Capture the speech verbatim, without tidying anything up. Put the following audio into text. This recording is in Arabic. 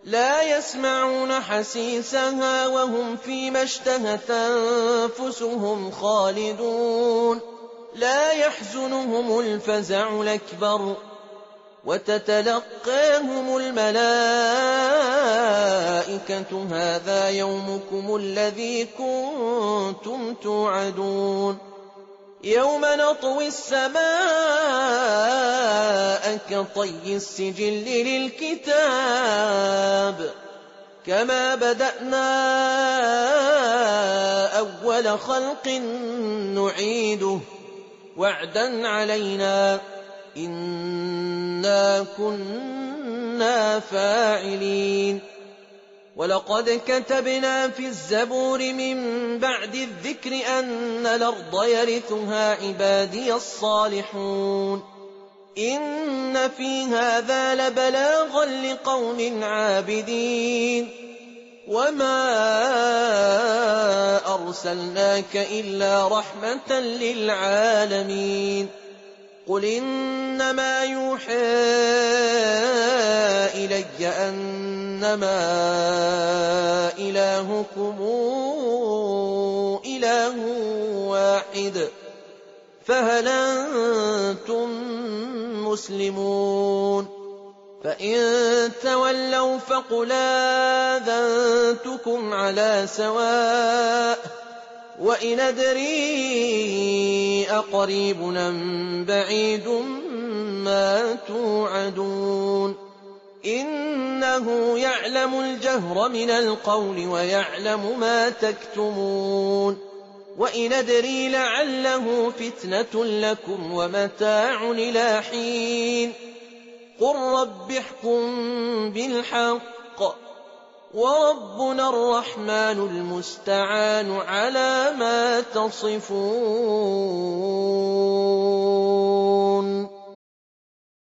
لا يسمعون حسيسها وهم فيما اشتهت أنفسهم خالدون لا يحزنهم الفزع الأكبر وتتلقاهم الملائكة هذا يومكم الذي كنتم توعدون يوم نطوي السماء كطي السجل للكتاب كما بدأنا أول خلق نعيده وعدا علينا إنا كنا فاعلين ولقد كتبنا في الزبور من بعد الذكر أن الأرض يرثها عبادي الصالحون إن في هذا لبلاغا لقوم عابدين وما أرسلناك إلا رحمة للعالمين قل إنما يوحى إلي أنما إلهكم إله واحد فهل أنتم مسلمون فإن تولوا فقل آذنتكم على سواء وإن أدري أقريب أم بعيد ما توعدون إنه يعلم الجهر من القول ويعلم ما تكتمون وإن أدري لعله فتنة لكم ومتاع إلى حين قل رب احكم بالحق وربنا الرحمن المستعان على ما تصفون.